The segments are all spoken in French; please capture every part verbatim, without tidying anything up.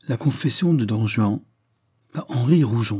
La confession de Don Juan par Henri Roujon.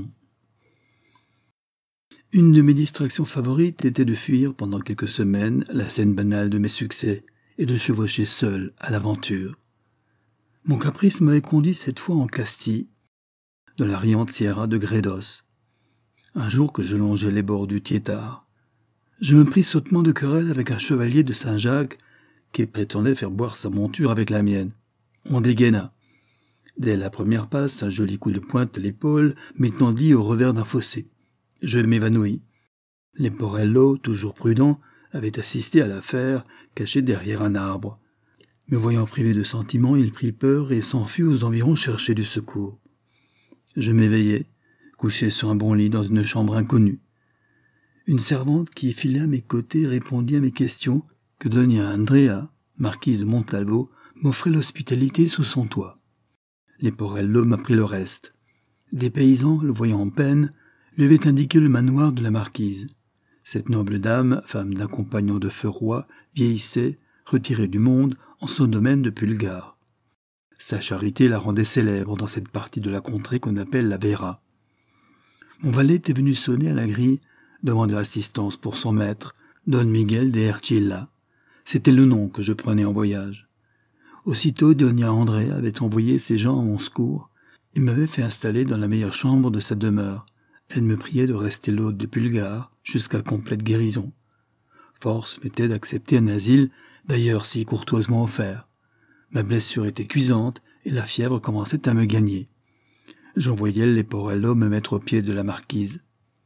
Une de mes distractions favorites était de fuir pendant quelques semaines la scène banale de mes succès et de chevaucher seul à l'aventure. Mon caprice m'avait conduit cette fois en Castille, dans la riante Sierra de Gredos. Un jour que je longeais les bords du Tietar, je me pris sottement de querelle avec un chevalier de Saint-Jacques qui prétendait faire boire sa monture avec la mienne. On dégaina. Dès la première passe, un joli coup de pointe à l'épaule m'étendit au revers d'un fossé. Je m'évanouis. Leporello, toujours prudent, avait assisté à l'affaire, caché derrière un arbre. Me voyant privé de sentiments, il prit peur et s'enfuit aux environs chercher du secours. Je m'éveillai, couché sur un bon lit dans une chambre inconnue. Une servante qui filait à mes côtés répondit à mes questions que Dona Andrea, marquise de Montalvo, m'offrait l'hospitalité sous son toit. Leporello m'apprit le reste. Des paysans, le voyant en peine, lui avaient indiqué le manoir de la marquise. Cette noble dame, femme d'un compagnon de feu roi, vieillissait, retirée du monde, en son domaine de Pulgar. Sa charité la rendait célèbre dans cette partie de la contrée qu'on appelle la Vera. Mon valet était venu sonner à la grille, demandant assistance pour son maître, Don Miguel de Ercilla. C'était le nom que je prenais en voyage. Aussitôt, Dona Andrea avait envoyé ses gens à mon secours et m'avait fait installer dans la meilleure chambre de sa demeure. Elle me priait de rester l'hôte de Pulgar jusqu'à complète guérison. Force m'était d'accepter un asile, d'ailleurs si courtoisement offert. Ma blessure était cuisante et la fièvre commençait à me gagner. J'envoyai Leporello me mettre aux pieds de la marquise.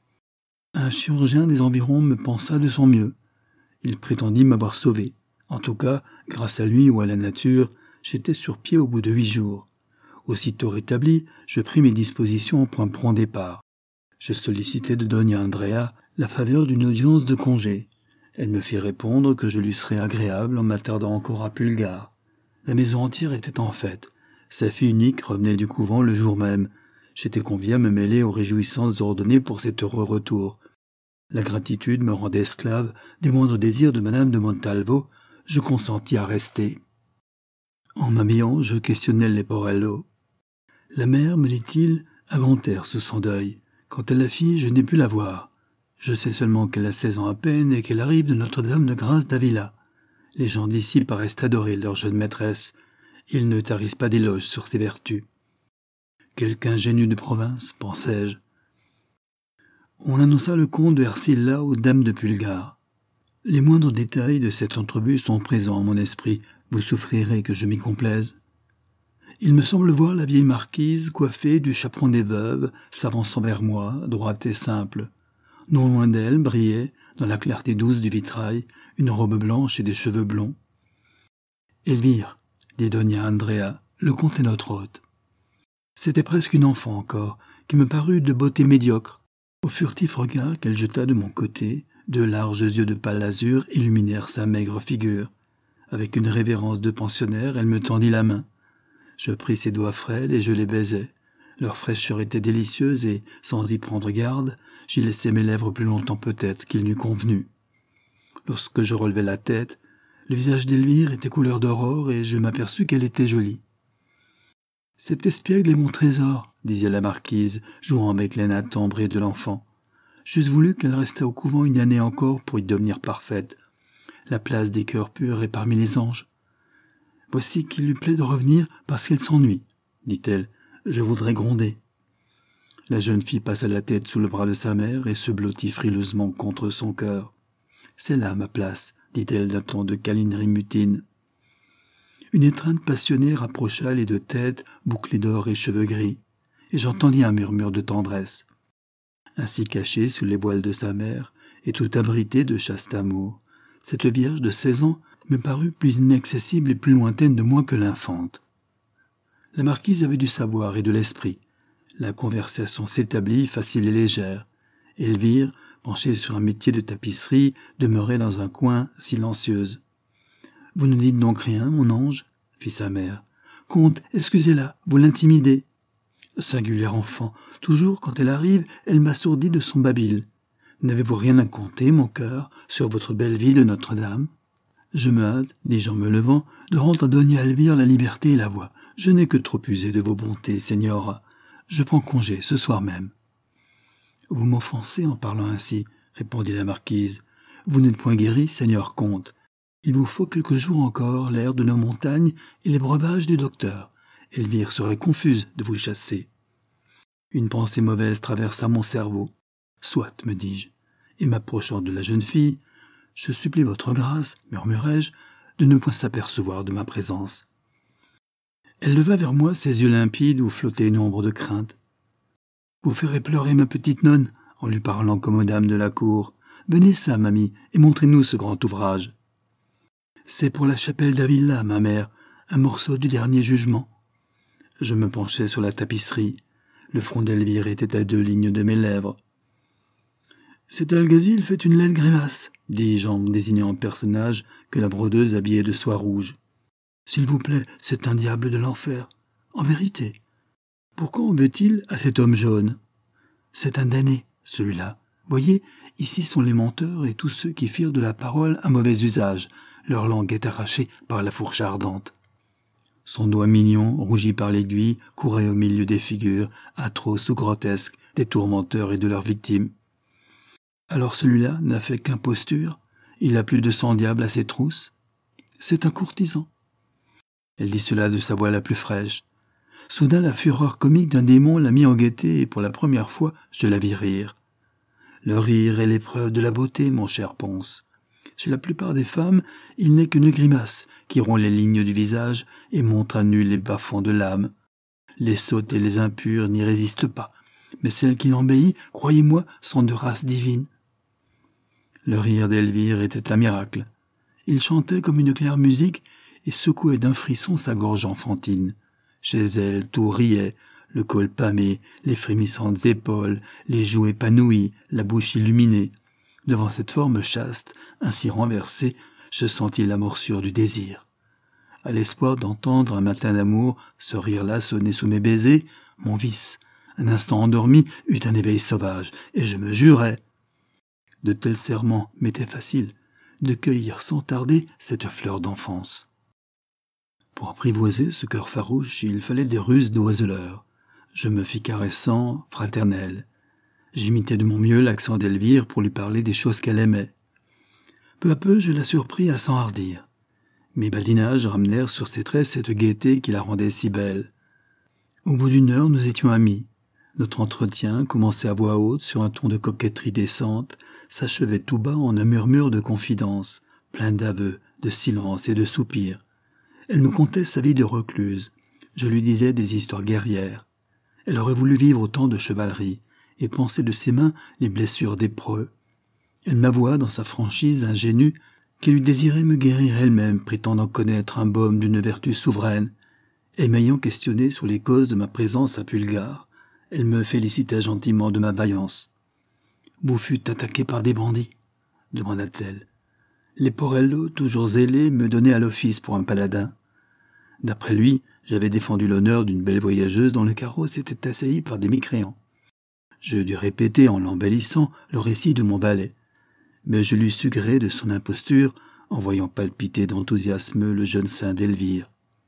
Un chirurgien des environs me pansa de son mieux. Il prétendit m'avoir sauvé. En tout cas, grâce à lui ou à la nature, j'étais sur pied au bout de huit jours. Aussitôt rétabli, je pris mes dispositions pour un prompt départ. Je sollicitai de Dona Andrea la faveur d'une audience de congé. Elle me fit répondre que je lui serais agréable en m'attardant encore à Pulgar. La maison entière était en fête. Sa fille unique revenait du couvent le jour même. J'étais convié à me mêler aux réjouissances ordonnées pour cet heureux retour. La gratitude me rendait esclave des moindres désirs de madame de Montalvo. Je consentis à rester. En m'habillant, je questionnai Leporello. « La mère, me dit-il, a grand air sous son deuil. Quant à la fille, je n'ai pu la voir. Je sais seulement qu'elle a seize ans à peine et qu'elle arrive de Notre-Dame de Grâce d'Avila. Les gens d'ici paraissent adorer leur jeune maîtresse. Ils ne tarissent pas d'éloges sur ses vertus. Quelque ingénu de province, pensai-je. On annonça le comte de Ercilla aux dames de Pulgar. Les moindres détails de cette entrevue sont présents en mon esprit. Vous souffrirez que je m'y complaise. Il me semble voir la vieille marquise, coiffée du chaperon des veuves, s'avançant vers moi, droite et simple. Non loin d'elle brillait, dans la clarté douce du vitrail, une robe blanche et des cheveux blonds. « Elvire, dit Dona Andrea, le comte est notre hôte. » C'était presque une enfant encore, qui me parut de beauté médiocre. Au furtif regard qu'elle jeta de mon côté, deux larges yeux de pâle azur illuminèrent sa maigre figure. Avec une révérence de pensionnaire, elle me tendit la main. Je pris ses doigts frêles et je les baisai. Leur fraîcheur était délicieuse et, sans y prendre garde, j'y laissai mes lèvres plus longtemps peut-être qu'il n'eût convenu. Lorsque je relevai la tête, le visage d'Elvire était couleur d'aurore et je m'aperçus qu'elle était jolie. « Cet espiègle est mon trésor, » disait la marquise, jouant avec les nattes ambrées de l'enfant. J'eusse voulu qu'elle restât au couvent une année encore pour y devenir parfaite. La place des cœurs purs est parmi les anges. « Voici qu'il lui plaît de revenir parce qu'elle s'ennuie, » dit-elle. « Je voudrais gronder. » La jeune fille passa la tête sous le bras de sa mère et se blottit frileusement contre son cœur. « C'est là ma place, » dit-elle d'un ton de câlinerie mutine. Une étreinte passionnée rapprocha les deux têtes, bouclées d'or et cheveux gris, et j'entendis un murmure de tendresse. Ainsi cachée sous les voiles de sa mère, et tout abritée de chaste amour, cette vierge de seize ans me parut plus inaccessible et plus lointaine de moi que l'infante. La marquise avait du savoir et de l'esprit. La conversation s'établit facile et légère. Elvire, penchée sur un métier de tapisserie, demeurait dans un coin, silencieuse. « Vous ne dites donc rien, mon ange ?» fit sa mère. « Comte, excusez-la, vous l'intimidez. » Singulière enfant, toujours quand elle arrive, elle m'assourdit de son babil. N'avez-vous rien à conter, mon cœur, sur votre belle vie de Notre-Dame ? Je me hâte, dis-je en me levant, de rendre à Dona Elvire la liberté et la voix. Je n'ai que trop usé de vos bontés, Señora. Je prends congé ce soir même. »« Vous m'offensez en parlant ainsi, » répondit la marquise. « Vous n'êtes point guéri, Seigneur comte. Il vous faut quelques jours encore l'air de nos montagnes et les breuvages du docteur. Elvire serait confuse de vous chasser. » Une pensée mauvaise traversa mon cerveau. « Soit, me dis-je, et m'approchant de la jeune fille, « Je supplie votre grâce, murmurai-je, de ne point s'apercevoir de ma présence. » Elle leva vers moi ses yeux limpides où flottait une ombre de crainte. « Vous ferez pleurer ma petite nonne, en lui parlant comme aux dames de la cour. Venez ça, mamie, et montrez-nous ce grand ouvrage. »« C'est pour la chapelle d'Avila, ma mère, un morceau du dernier jugement. » Je me penchai sur la tapisserie. Le front d'Elvire était à deux lignes de mes lèvres. « Cet alguazil fait une laide grimace, » dis-je en désignant un personnage que la brodeuse habillait de soie rouge. « S'il vous plaît, c'est un diable de l'enfer. En vérité. Pourquoi en veut-il à cet homme jaune? C'est un damné, celui-là. Voyez, ici sont les menteurs et tous ceux qui firent de la parole un mauvais usage. Leur langue est arrachée par la fourche ardente. » Son doigt mignon, rougi par l'aiguille, courait au milieu des figures, atroces ou grotesques, des tourmenteurs et de leurs victimes. Alors celui-là n'a fait qu'imposture, il a plus de cent diables à ses trousses. C'est un courtisan. Elle dit cela de sa voix la plus fraîche. Soudain la fureur comique d'un démon l'a mis en gaieté et pour la première fois je la vis rire. Le rire est l'épreuve de la beauté, mon cher Ponce. Chez la plupart des femmes, il n'est qu'une grimace qui rompt les lignes du visage et montre à nu les bas-fonds de l'âme. Les sottes et les impures n'y résistent pas, mais celles qui l'embellissent, croyez-moi, sont de race divine. Le rire d'Elvire était un miracle. Il chantait comme une claire musique et secouait d'un frisson sa gorge enfantine. Chez elle, tout riait, le col pâmé, les frémissantes épaules, les joues épanouies, la bouche illuminée. Devant cette forme chaste, ainsi renversée, je sentis la morsure du désir. À l'espoir d'entendre un matin d'amour ce rire-là sonner sous mes baisers, mon vice, un instant endormi, eut un éveil sauvage, et je me jurais. De tels serments m'étaient faciles, de cueillir sans tarder cette fleur d'enfance. Pour apprivoiser ce cœur farouche, il fallait des ruses d'oiseleur. Je me fis caressant, fraternel. J'imitais de mon mieux l'accent d'Elvire pour lui parler des choses qu'elle aimait. Peu à peu, je la surpris à s'enhardir. Mes badinages ramenèrent sur ses traits cette gaieté qui la rendait si belle. Au bout d'une heure, nous étions amis. Notre entretien, commencé à voix haute sur un ton de coquetterie décente, s'achevait tout bas en un murmure de confidence, plein d'aveux, de silence et de soupirs. Elle me contait sa vie de recluse. Je lui disais des histoires guerrières. Elle aurait voulu vivre autant de chevalerie et penser de ses mains les blessures des preux. Elle m'avoua dans sa franchise ingénue qu'elle eût désiré me guérir elle-même, prétendant connaître un baume d'une vertu souveraine. Et m'ayant questionné sur les causes de ma présence à Pulgar, elle me félicitait gentiment de ma vaillance. « Vous fûtes attaqué par des bandits ?» demanda-t-elle. Les Porello, toujours zélés, me donnaient à l'office pour un paladin. D'après lui, j'avais défendu l'honneur d'une belle voyageuse dont le carrosse était assailli par des mécréants. Je dus répéter en l'embellissant le récit de mon valet, mais je lui sus gré de son imposture en voyant palpiter d'enthousiasme le jeune sein d'Elvire.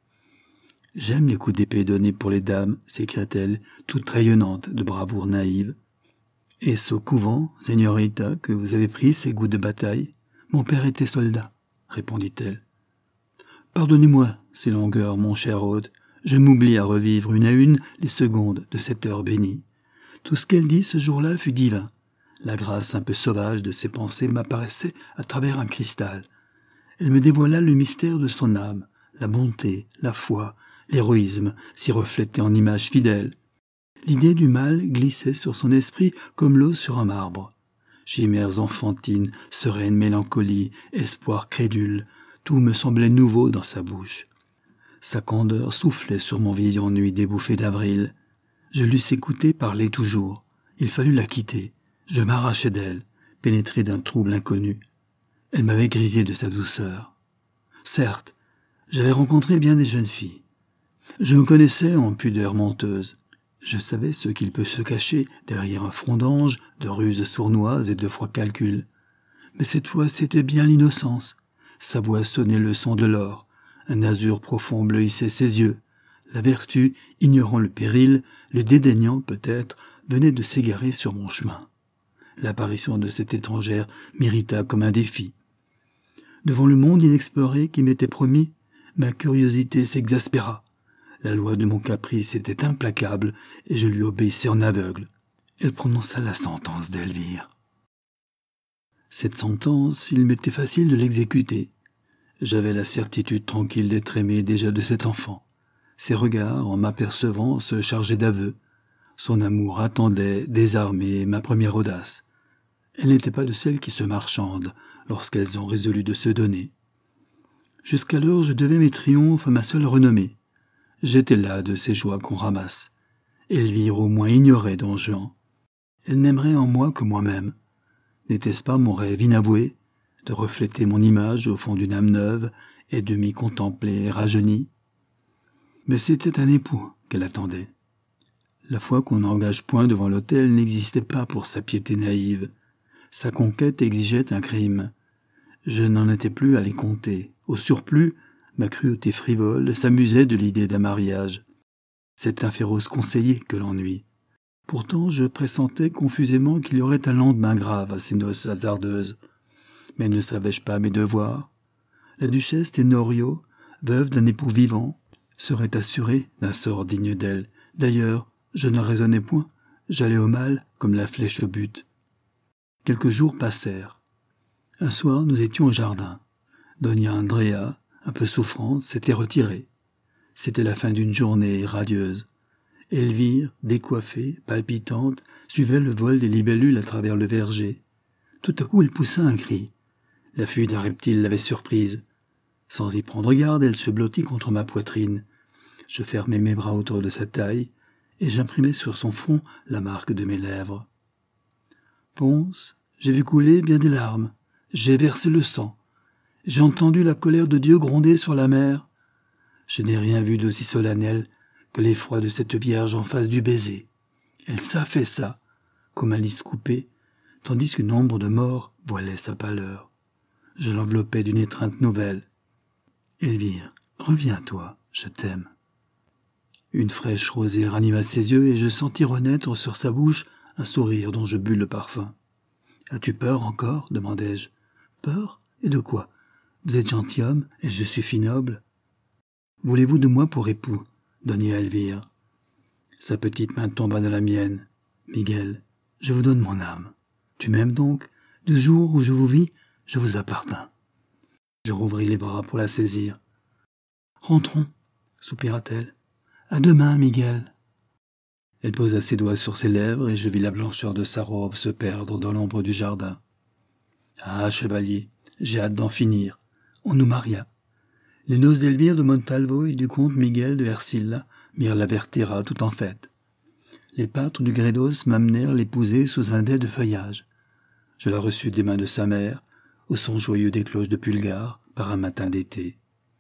« J'aime les coups d'épée donnés pour les dames, » s'écria-t-elle, toute rayonnante de bravoure naïve. « Est-ce au couvent, señorita, que vous avez pris ces goûts de bataille ? Mon père était soldat, » répondit-elle. « Pardonnez-moi ces longueurs, mon cher hôte, je m'oublie à revivre une à une les secondes de cette heure bénie. Tout ce qu'elle dit ce jour-là fut divin. La grâce un peu sauvage de ses pensées m'apparaissait à travers un cristal. Elle me dévoila le mystère de son âme, la bonté, la foi, l'héroïsme s'y reflétait en images fidèles. L'idée du mal glissait sur son esprit comme l'eau sur un marbre. Chimères enfantines, sereine mélancolie, espoir crédule, tout me semblait nouveau dans sa bouche. Sa candeur soufflait sur mon vieil ennui des bouffées d'avril. Je l'eusse écoutée parler toujours. Il fallut la quitter. Je m'arrachai d'elle, pénétré d'un trouble inconnu. Elle m'avait grisé de sa douceur. Certes, j'avais rencontré bien des jeunes filles. Je me connaissais en pudeur menteuse. Je savais ce qu'il peut se cacher derrière un front d'ange, de ruses sournoises et de froids calculs. Mais cette fois, c'était bien l'innocence. Sa voix sonnait le son de l'or. Un azur profond bleuissait ses yeux. La vertu, ignorant le péril, le dédaignant peut-être, venait de s'égarer sur mon chemin. L'apparition de cette étrangère m'irrita comme un défi. Devant le monde inexploré qui m'était promis, ma curiosité s'exaspéra. La loi de mon caprice était implacable et je lui obéissais en aveugle. Elle prononça la sentence d'Elvire. Cette sentence, il m'était facile de l'exécuter. J'avais la certitude tranquille d'être aimé déjà de cet enfant. Ses regards, en m'apercevant, se chargeaient d'aveux. Son amour attendait, désarmé, ma première audace. Elle n'était pas de celles qui se marchandent lorsqu'elles ont résolu de se donner. Jusqu'alors, je devais mes triomphes à ma seule renommée. J'étais là de ces joies qu'on ramasse. Elvire au moins ignorait Don Juan. Elle n'aimerait en moi que moi-même. N'était-ce pas mon rêve inavoué de refléter mon image au fond d'une âme neuve et de m'y contempler rajeunie? Mais c'était un époux qu'elle attendait. La foi qu'on n'engage point devant l'autel n'existait pas pour sa piété naïve. Sa conquête exigeait un crime. Je n'en étais plus à les compter. Au surplus, ma cruauté frivole s'amusait de l'idée d'un mariage. C'est un féroce conseiller que l'ennui. Pourtant, je pressentais confusément qu'il y aurait un lendemain grave à ces noces hasardeuses. Mais ne savais-je pas mes devoirs? La duchesse Tenorio, veuve d'un époux vivant, serait assurée d'un sort digne d'elle. D'ailleurs, je ne raisonnais point, j'allais au mal comme la flèche au but. Quelques jours passèrent. Un soir, nous étions au jardin. Doña Andrea, un peu souffrante, s'était retirée. C'était la fin d'une journée radieuse. Elvire, décoiffée, palpitante, suivait le vol des libellules à travers le verger. Tout à coup, elle poussa un cri. La fuite d'un reptile l'avait surprise. Sans y prendre garde, elle se blottit contre ma poitrine. Je fermai mes bras autour de sa taille, et j'imprimai sur son front la marque de mes lèvres. Ponce, j'ai vu couler bien des larmes, j'ai versé le sang, j'ai entendu la colère de Dieu gronder sur la mer. Je n'ai rien vu d'aussi solennel que l'effroi de cette vierge en face du baiser. Elle s'affaissa, comme un lys coupé, tandis qu'une ombre de mort voilait sa pâleur. Je l'enveloppais d'une étreinte nouvelle. Elvire, reviens-toi, je t'aime. Une fraîche rosée ranima ses yeux et je sentis renaître sur sa bouche un sourire dont je bus le parfum. « As-tu peur encore ?» demandai-je. « Peur? Et de quoi? Vous êtes gentilhomme et je suis fille noble. Voulez-vous de moi pour époux ?» Doña Elvire. Sa petite main tomba dans la mienne. « Miguel, je vous donne mon âme. Tu m'aimes donc? Du jour où je vous vis, je vous appartins. » Je rouvris les bras pour la saisir. « Rentrons, » soupira-t-elle. « À demain, Miguel. » Elle posa ses doigts sur ses lèvres et je vis la blancheur de sa robe se perdre dans l'ombre du jardin. « Ah, chevalier, j'ai hâte d'en finir. » On nous maria. Les noces d'Elvire de Montalvo et du comte Miguel de Ercilla mirent la Vertera tout en fête. Les pâtres du Gredos m'amenèrent l'épouser sous un dais de feuillage. Je la reçus des mains de sa mère, au son joyeux des cloches de Pulgar, par un matin d'été.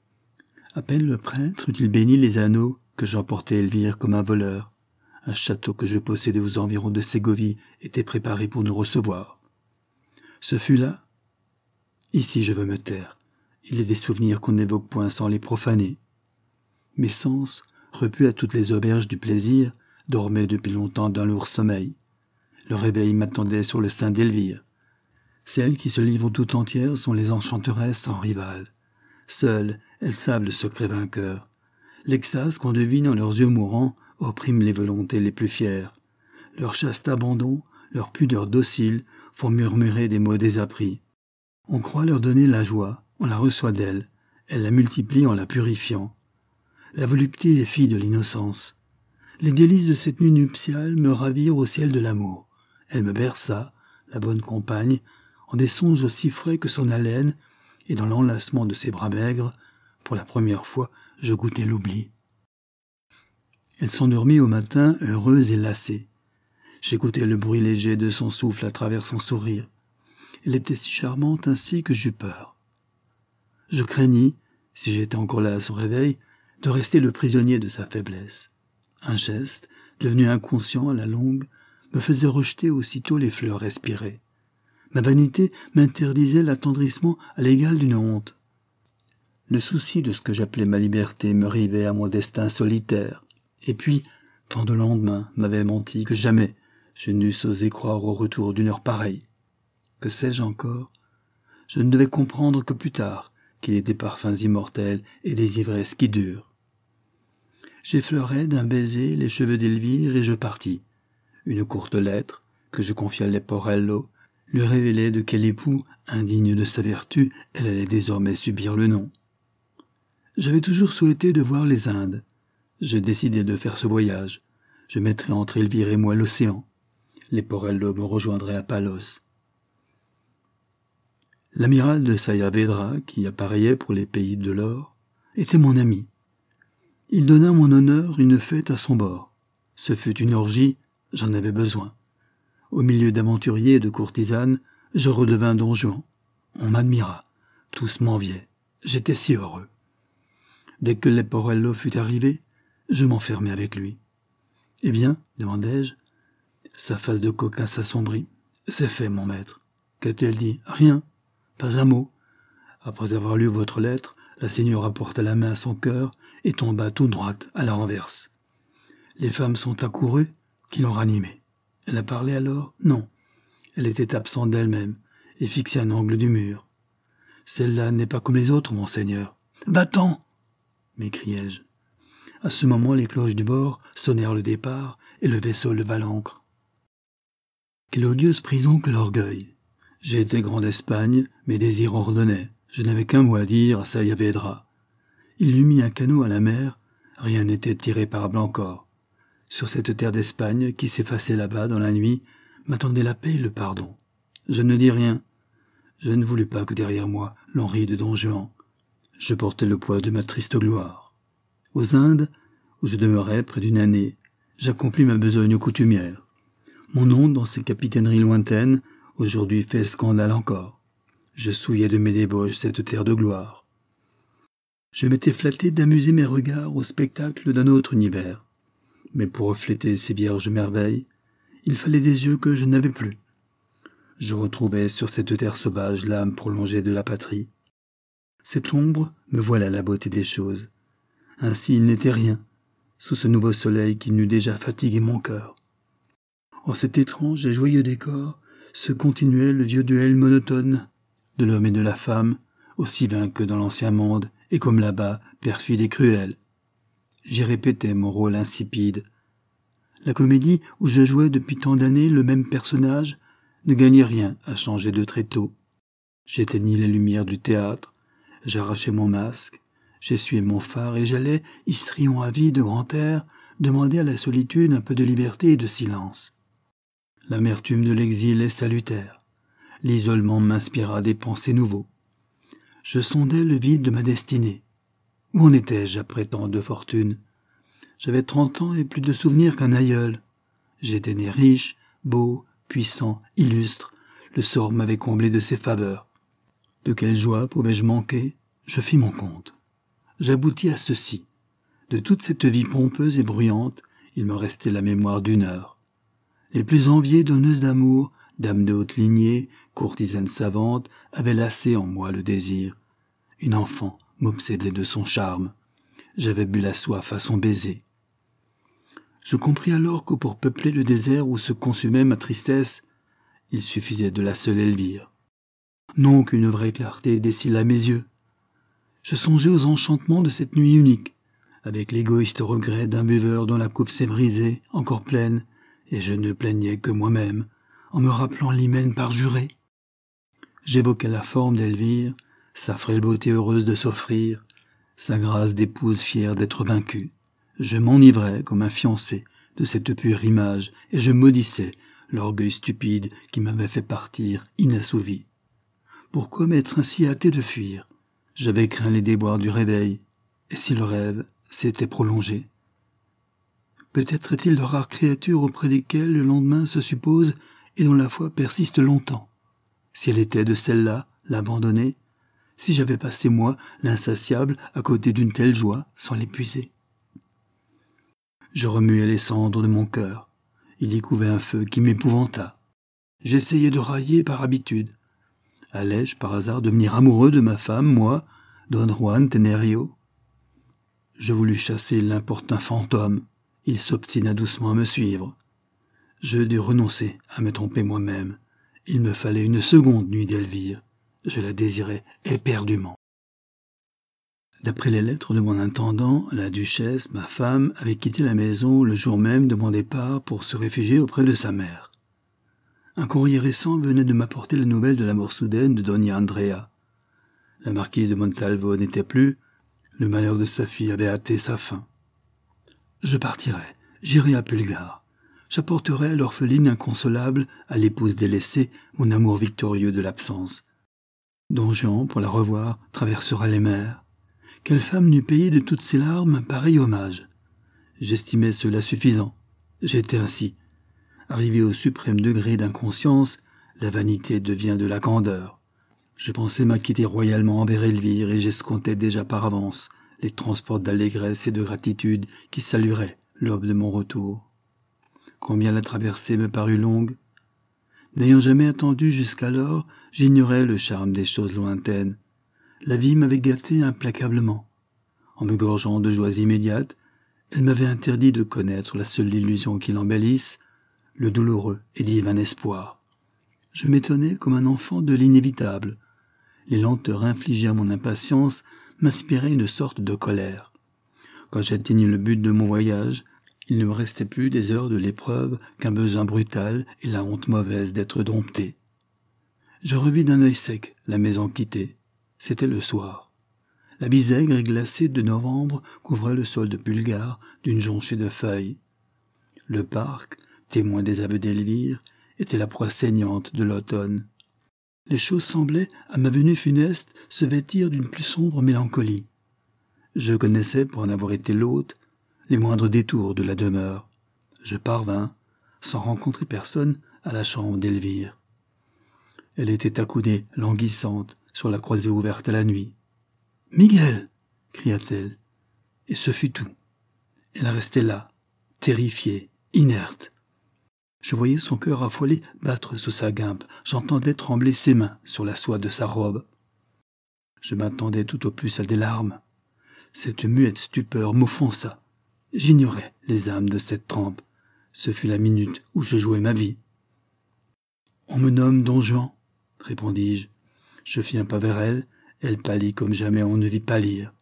À peine le prêtre eut-il béni les anneaux que j'emportais Elvire comme un voleur. Un château que je possédais aux environs de Ségovie était préparé pour nous recevoir. Ce fut là. Ici je veux me taire. Il est des souvenirs qu'on n'évoque point sans les profaner. Mes sens, repus à toutes les auberges du plaisir, dormaient depuis longtemps d'un lourd sommeil. Le réveil m'attendait sur le sein d'Elvire. Celles qui se livrent tout entières sont les enchanteresses sans rival. Seules, elles savent le secret vainqueur. L'extase qu'on devine en leurs yeux mourants opprime les volontés les plus fières. Leur chaste abandon, leur pudeur docile font murmurer des mots désappris. On croit leur donner la joie, on la reçoit d'elle, elle la multiplie en la purifiant. La volupté est fille de l'innocence. Les délices de cette nuit nuptiale me ravirent au ciel de l'amour. Elle me berça, la bonne compagne, en des songes aussi frais que son haleine, et dans l'enlacement de ses bras maigres, pour la première fois, je goûtai l'oubli. Elle s'endormit au matin, heureuse et lassée. J'écoutais le bruit léger de son souffle à travers son sourire. Elle était si charmante ainsi que j'eus peur. Je craignis, si j'étais encore là à son réveil, de rester le prisonnier de sa faiblesse. Un geste, devenu inconscient à la longue, me faisait rejeter aussitôt les fleurs respirées. Ma vanité m'interdisait l'attendrissement à l'égal d'une honte. Le souci de ce que j'appelais ma liberté me rivait à mon destin solitaire. Et puis, tant de lendemains m'avaient menti que jamais je n'eusse osé croire au retour d'une heure pareille. Que sais-je encore? Je ne devais comprendre que plus tard qu'il y ait des parfums immortels et des ivresses qui durent. J'effleurai d'un baiser les cheveux d'Elvire et je partis. Une courte lettre, que je confiai à Leporello, lui révélait de quel époux, indigne de sa vertu, elle allait désormais subir le nom. J'avais toujours souhaité de voir les Indes. Je décidai de faire ce voyage. Je mettrais entre Elvire et moi l'océan. Leporello me rejoindrait à Palos. L'amiral de Sayavedra, qui appareillait pour les pays de l'or, était mon ami. Il donna mon honneur une fête à son bord. Ce fut une orgie, j'en avais besoin. Au milieu d'aventuriers et de courtisanes, je redevins Don Juan. On m'admira, tous m'enviaient. J'étais si heureux. Dès que Leporello fut arrivé, je m'enfermai avec lui. « Eh bien, demandai-je. » Sa face de coquin s'assombrit. « C'est fait, mon maître. » Qu'a-t-elle dit? « Rien. Pas un mot. Après avoir lu votre lettre, la seigneur porta la main à son cœur et tomba tout droite à la renverse. Les femmes sont accourues, qui l'ont ranimée. Elle a parlé alors? Non. Elle était absente d'elle-même et fixée à un angle du mur. Celle-là n'est pas comme les autres, monseigneur. Va-t'en! M'écriai-je. À ce moment, les cloches du bord sonnèrent le départ et le vaisseau leva l'ancre. Quelle odieuse prison que l'orgueil! J'ai été grand d'Espagne, mes désirs ordonnaient. Je n'avais qu'un mot à dire à Sayavedra. Il lui mit un canot à la mer, rien n'était irréparable encore. Sur cette terre d'Espagne qui s'effaçait là-bas dans la nuit, m'attendait la paix et le pardon. Je ne dis rien. Je ne voulus pas que derrière moi l'on rît de Don Juan. Je portais le poids de ma triste gloire. Aux Indes, où je demeurai près d'une année, j'accomplis ma besogne coutumière. Mon nom dans ces capitaineries lointaines, aujourd'hui fait scandale encore. Je souillais de mes débauches cette terre de gloire. Je m'étais flatté d'amuser mes regards au spectacle d'un autre univers. Mais pour refléter ces vierges merveilles, il fallait des yeux que je n'avais plus. Je retrouvais sur cette terre sauvage l'âme prolongée de la patrie. Cette ombre me voilà la beauté des choses. Ainsi il n'était rien, sous ce nouveau soleil qui n'eût déjà fatigué mon cœur. En cet étrange et joyeux décor se continuait le vieux duel monotone de l'homme et de la femme, aussi vain que dans l'ancien monde, et comme là-bas, perfide et cruel. J'y répétais mon rôle insipide. La comédie où je jouais depuis tant d'années le même personnage ne gagnait rien à changer de tréteau. J'éteignis les lumières du théâtre, j'arrachai mon masque, j'essuyai mon phare et j'allais, histrion à vie de grand air, demander à la solitude un peu de liberté et de silence. L'amertume de l'exil est salutaire. L'isolement m'inspira des pensées nouveaux. Je sondais le vide de ma destinée. Où en étais-je après tant de fortune? J'avais trente ans et plus de souvenirs qu'un aïeul. J'étais né riche, beau, puissant, illustre. Le sort m'avait comblé de ses faveurs. De quelle joie pouvais-je manquer? Je fis mon compte. J'aboutis à ceci. De toute cette vie pompeuse et bruyante, il me restait la mémoire d'une heure. Les plus enviées donneuses d'amour, dames de haute lignée, courtisanes savantes, avaient lassé en moi le désir. Une enfant m'obsédait de son charme. J'avais bu la soif à son baiser. Je compris alors que pour peupler le désert où se consumait ma tristesse, il suffisait de la seule Elvire. Non qu'une vraie clarté décila mes yeux. Je songeais aux enchantements de cette nuit unique, avec l'égoïste regret d'un buveur dont la coupe s'est brisée, encore pleine, et je ne plaignais que moi-même, en me rappelant l'hymen parjuré. J'évoquais la forme d'Elvire, sa frêle beauté heureuse de s'offrir, sa grâce d'épouse fière d'être vaincue. Je m'enivrais comme un fiancé de cette pure image, et je maudissais l'orgueil stupide qui m'avait fait partir inassouvi. Pourquoi m'être ainsi hâté de fuir? J'avais craint les déboires du réveil, et si le rêve s'était prolongé? Peut-être est-il de rares créatures auprès desquelles le lendemain se suppose et dont la foi persiste longtemps. Si elle était de celle-là, l'abandonnée, si j'avais passé, moi, l'insatiable, à côté d'une telle joie, sans l'épuiser. Je remuais les cendres de mon cœur. Il y couvait un feu qui m'épouvanta. J'essayais de railler par habitude. Allais-je par hasard devenir amoureux de ma femme, moi, Don Juan Tenerio. Je voulus chasser l'importun fantôme. Il s'obstina doucement à me suivre. Je dus renoncer à me tromper moi-même. Il me fallait une seconde nuit d'Elvire. Je la désirais éperdument. D'après les lettres de mon intendant, la duchesse, ma femme, avait quitté la maison le jour même de mon départ pour se réfugier auprès de sa mère. Un courrier récent venait de m'apporter la nouvelle de la mort soudaine de Doña Andrea. La marquise de Montalvo n'était plus, le malheur de sa fille avait hâté sa fin. Je partirai, j'irai à Pulgar. J'apporterai à l'orpheline inconsolable, à l'épouse délaissée, mon amour victorieux de l'absence. Don Juan, pour la revoir, traversera les mers. Quelle femme n'eût payé de toutes ses larmes un pareil hommage? J'estimais cela suffisant. J'étais ainsi. Arrivé au suprême degré d'inconscience, la vanité devient de la candeur. Je pensais m'acquitter royalement envers Elvire et j'escomptais déjà par avance les transports d'allégresse et de gratitude qui salueraient l'aube de mon retour. Combien la traversée me parut longue. N'ayant jamais attendu jusqu'alors, j'ignorais le charme des choses lointaines. La vie m'avait gâté implacablement. En me gorgeant de joies immédiates, elle m'avait interdit de connaître la seule illusion qui l'embellisse, le douloureux et divin espoir. Je m'étonnais comme un enfant de l'inévitable. Les lenteurs infligées à mon impatience m'inspiraient une sorte de colère. Quand j'atteignis le but de mon voyage, il ne me restait plus des heures de l'épreuve qu'un besoin brutal et la honte mauvaise d'être dompté. Je revis d'un œil sec la maison quittée. C'était le soir. La bisaigre glacée de novembre couvrait le sol de Pulgar d'une jonchée de feuilles. Le parc, témoin des aveux d'Elvire, était la proie saignante de l'automne. Les choses semblaient, à ma venue funeste, se vêtir d'une plus sombre mélancolie. Je connaissais, pour en avoir été l'hôte, les moindres détours de la demeure. Je parvins, sans rencontrer personne, à la chambre d'Elvire. Elle était accoudée, languissante, sur la croisée ouverte à la nuit. « Miguel !» cria-t-elle. Et ce fut tout. Elle restait là, terrifiée, inerte. Je voyais son cœur affolé battre sous sa guimpe, j'entendais trembler ses mains sur la soie de sa robe. Je m'attendais tout au plus à des larmes. Cette muette stupeur m'offensa. J'ignorais les âmes de cette trempe. Ce fut la minute où je jouais ma vie. « On me nomme Don Juan, » répondis-je. Je fis un pas vers elle, elle pâlit comme jamais on ne vit pâlir.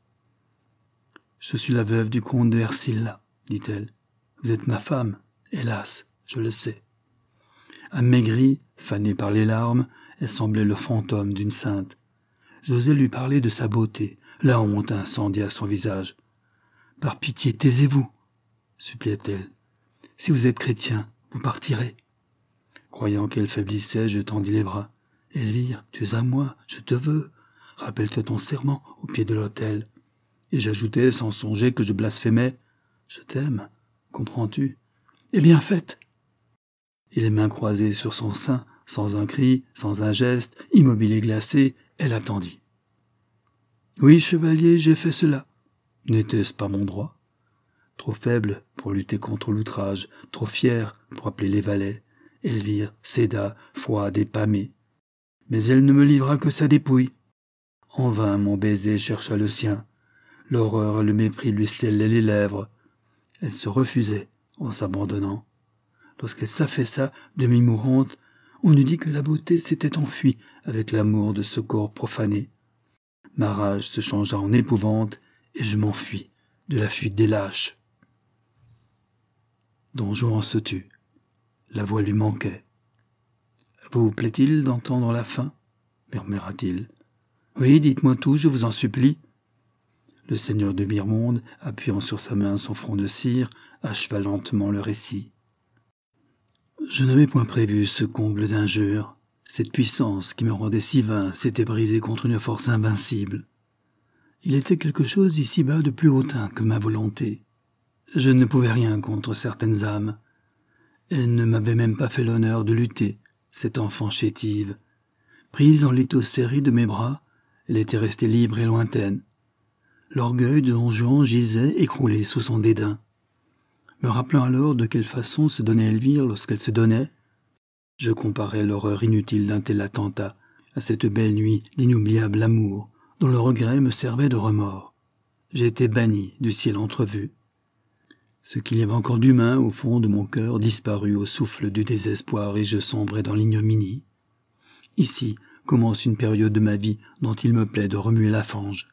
« Je suis la veuve du comte de Ercilla, » dit-elle. « Vous êtes ma femme, hélas, je le sais. » Amaigrie, fanée par les larmes, elle semblait le fantôme d'une sainte. J'osais lui parler de sa beauté, la honte incendia son visage. « Par pitié, taisez-vous, » suppliait-elle. « Si vous êtes chrétien, vous partirez. » Croyant qu'elle faiblissait, je tendis les bras. « Elvire, tu es à moi, je te veux. Rappelle-toi ton serment au pied de l'autel. » Et j'ajoutais, sans songer que je blasphémais, « Je t'aime, comprends-tu? Eh bien, faites !» Et les mains croisées sur son sein, sans un cri, sans un geste, immobile et glacée, elle attendit. « Oui, chevalier, j'ai fait cela. N'était-ce pas mon droit? Trop faible pour lutter contre l'outrage, trop fière pour appeler les valets, Elvire céda, froide et pâmée. Mais elle ne me livra que sa dépouille. En vain mon baiser chercha le sien. L'horreur et le mépris lui scellaient les lèvres. Elle se refusait en s'abandonnant. Lorsqu'elle s'affaissa, demi-mourante, on eût dit que la beauté s'était enfuie avec l'amour de ce corps profané. Ma rage se changea en épouvante et je m'enfuis de la fuite des lâches. Don Juan se tut. La voix lui manquait. « Vous plaît-il d'entendre la fin ?» murmura-t-il. « Oui, dites-moi tout, je vous en supplie. » Le seigneur de Mirmonde, appuyant sur sa main son front de cire, acheva lentement le récit. Je n'avais point prévu ce comble d'injures. Cette puissance qui me rendait si vain s'était brisée contre une force invincible. Il était quelque chose ici-bas de plus hautain que ma volonté. Je ne pouvais rien contre certaines âmes. Elle ne m'avait même pas fait l'honneur de lutter, cette enfant chétive. Prise en l'étau serré de mes bras, elle était restée libre et lointaine. L'orgueil de Don Juan gisait écroulé sous son dédain. Me rappelant alors de quelle façon se donnait Elvire lorsqu'elle se donnait, je comparais l'horreur inutile d'un tel attentat à cette belle nuit d'inoubliable amour dont le regret me servait de remords. J'ai été banni du ciel entrevu. Ce qu'il y avait encore d'humain au fond de mon cœur disparut au souffle du désespoir et je sombrai dans l'ignominie. Ici commence une période de ma vie dont il me plaît de remuer la fange.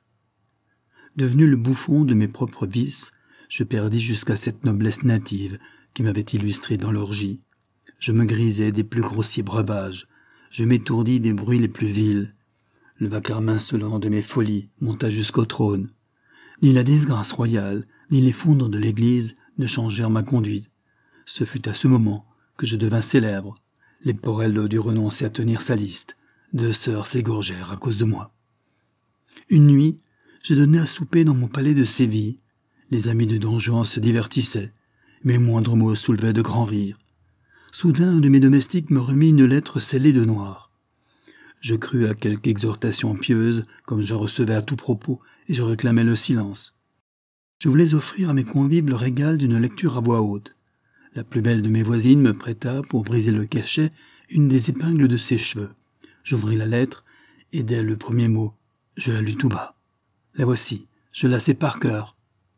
Devenu le bouffon de mes propres vices, je perdis jusqu'à cette noblesse native qui m'avait illustré dans l'orgie. Je me grisais des plus grossiers breuvages, je m'étourdis des bruits les plus vils. Le vacarme insolent de mes folies monta jusqu'au trône. Ni la disgrâce royale, ni les foudres de l'Église ne changèrent ma conduite. Ce fut à ce moment que je devins célèbre. Leporello dut renoncer à tenir sa liste. Deux sœurs s'égorgèrent à cause de moi. Une nuit, je donnai à souper dans mon palais de Séville. Les amis de Don Juan se divertissaient. Mes moindres mots soulevaient de grands rires. Soudain, un de mes domestiques me remit une lettre scellée de noir. Je crus à quelque exhortation pieuse, comme je recevais à tout propos, et je réclamais le silence. Je voulais offrir à mes convives le régal d'une lecture à voix haute. La plus belle de mes voisines me prêta, pour briser le cachet, une des épingles de ses cheveux. J'ouvris la lettre, et dès le premier mot, je la lus tout bas. La voici, je la sais par cœur.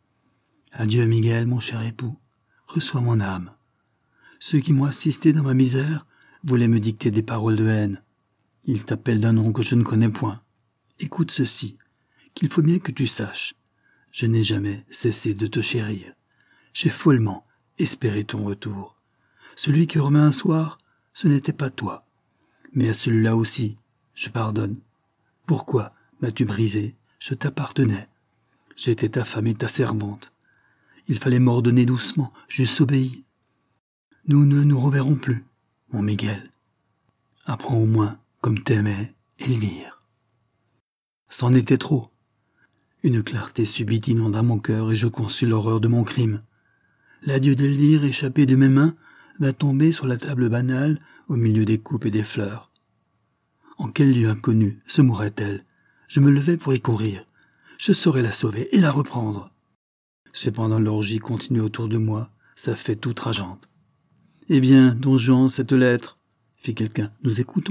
Adieu, Miguel, mon cher époux, reçois mon âme. Ceux qui m'ont assisté dans ma misère voulaient me dicter des paroles de haine. Ils t'appellent d'un nom que je ne connais point. Écoute ceci, qu'il faut bien que tu saches. Je n'ai jamais cessé de te chérir. J'ai follement espéré ton retour. Celui qui remet un soir, ce n'était pas toi. Mais à celui-là aussi, je pardonne. Pourquoi m'as-tu brisé? Je t'appartenais. J'étais ta femme et ta servante. Il fallait m'ordonner doucement, j'eusse obéi. Nous ne nous reverrons plus, mon Miguel. Apprends au moins comme t'aimait Elvire. C'en était trop. Une clarté subite inonda mon cœur et je conçus l'horreur de mon crime. L'adieu d'Elvire, échappé de mes mains, va tomber sur la table banale au milieu des coupes et des fleurs. En quel lieu inconnu se mourrait-elle? Je me levai pour y courir. Je saurais la sauver et la reprendre. Cependant l'orgie continuait autour de moi, sa fête outrageante. « Eh bien, Don Juan, cette lettre » fit quelqu'un. « Nous écoutons. »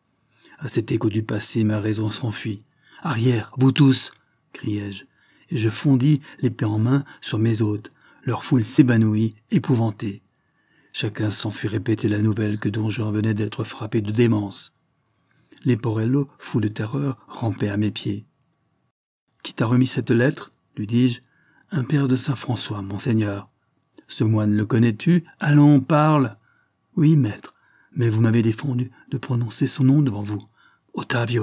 À cet écho du passé, ma raison s'enfuit. « Arrière, vous tous » criai-je, et je fondis, l'épée en main, sur mes hôtes. Leur foule s'évanouit, épouvantée. Chacun s'enfuit répéter la nouvelle que Don Juan venait d'être frappé de démence. Leporello, fou de terreur, rampait à mes pieds. « Qui t'a remis cette lettre ?» lui dis-je. « Un père de Saint-François, monseigneur. »« Ce moine le connais-tu? Allons, parle !»« Oui, maître, mais vous m'avez défendu de prononcer son nom devant vous. »« Ottavio !»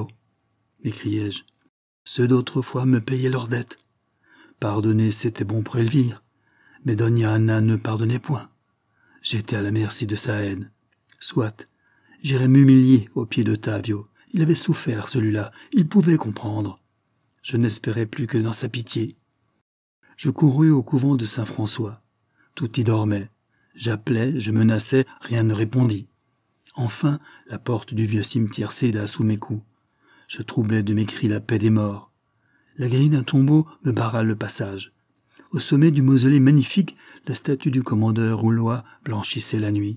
m'écriai-je. « Ceux d'autrefois me payaient leurs dettes. Pardonner, c'était bon pour Elvire, mais Doña Anna ne pardonnait point. J'étais à la merci de sa haine. Soit, j'irais m'humilier aux pieds d'Ottavio. Il avait souffert, celui-là, il pouvait comprendre. Je n'espérais plus que dans sa pitié. Je courus au couvent de Saint-François. Tout y dormait. J'appelais, je menaçais, rien ne répondit. Enfin, la porte du vieux cimetière céda sous mes coups. Je troublais de mes cris la paix des morts. La grille d'un tombeau me barra le passage. Au sommet du mausolée magnifique, la statue du commandeur Roulois blanchissait la nuit.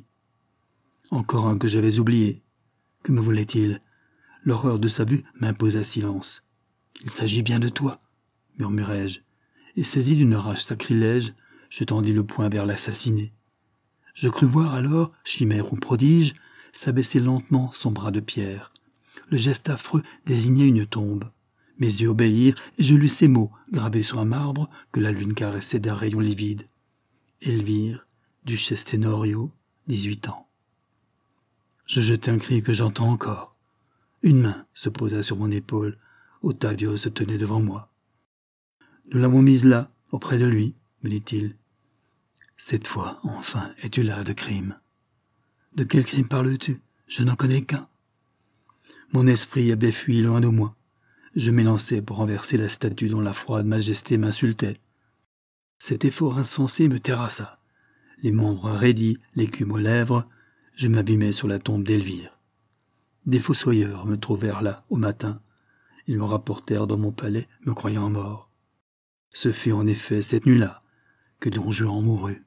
Encore un que j'avais oublié. Que me voulait-il? L'horreur de sa vue m'imposa silence. « Il s'agit bien de toi, » murmurai-je, et saisi d'une rage sacrilège, je tendis le poing vers l'assassiné. Je crus voir alors, chimère ou prodige, s'abaisser lentement son bras de pierre. Le geste affreux désignait une tombe. Mes yeux obéirent, et je lus ces mots, gravés sur un marbre, que la lune caressait d'un rayon livide. Elvire, duchesse Tenorio, dix-huit ans. Je jetai un cri que j'entends encore. Une main se posa sur mon épaule. Ottavio se tenait devant moi. « Nous l'avons mise là, auprès de lui, » me dit-il. « Cette fois, enfin, es-tu là de crime. »« De quel crime parles-tu? Je n'en connais qu'un. » Mon esprit avait fui loin de moi. Je m'élançai pour renverser la statue dont la froide majesté m'insultait. Cet effort insensé me terrassa. Les membres raidis, l'écume aux lèvres, je m'abîmais sur la tombe d'Elvire. Des fossoyeurs me trouvèrent là, au matin. Ils me rapportèrent dans mon palais, me croyant mort. Ce fut en effet cette nuit-là que Don Juan mourut.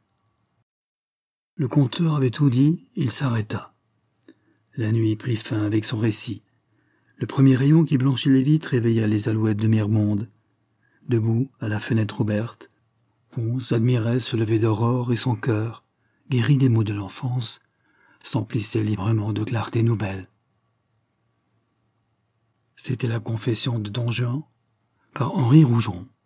Le conteur avait tout dit, il s'arrêta. La nuit prit fin avec son récit. Le premier rayon qui blanchit les vitres réveilla les alouettes de Mirmonde. Debout, à la fenêtre ouverte, Pons admirait ce lever d'aurore et son cœur, guéri des maux de l'enfance, s'emplissait librement de clartés nouvelles. C'était la confession de Don Juan par Henri Rougeron.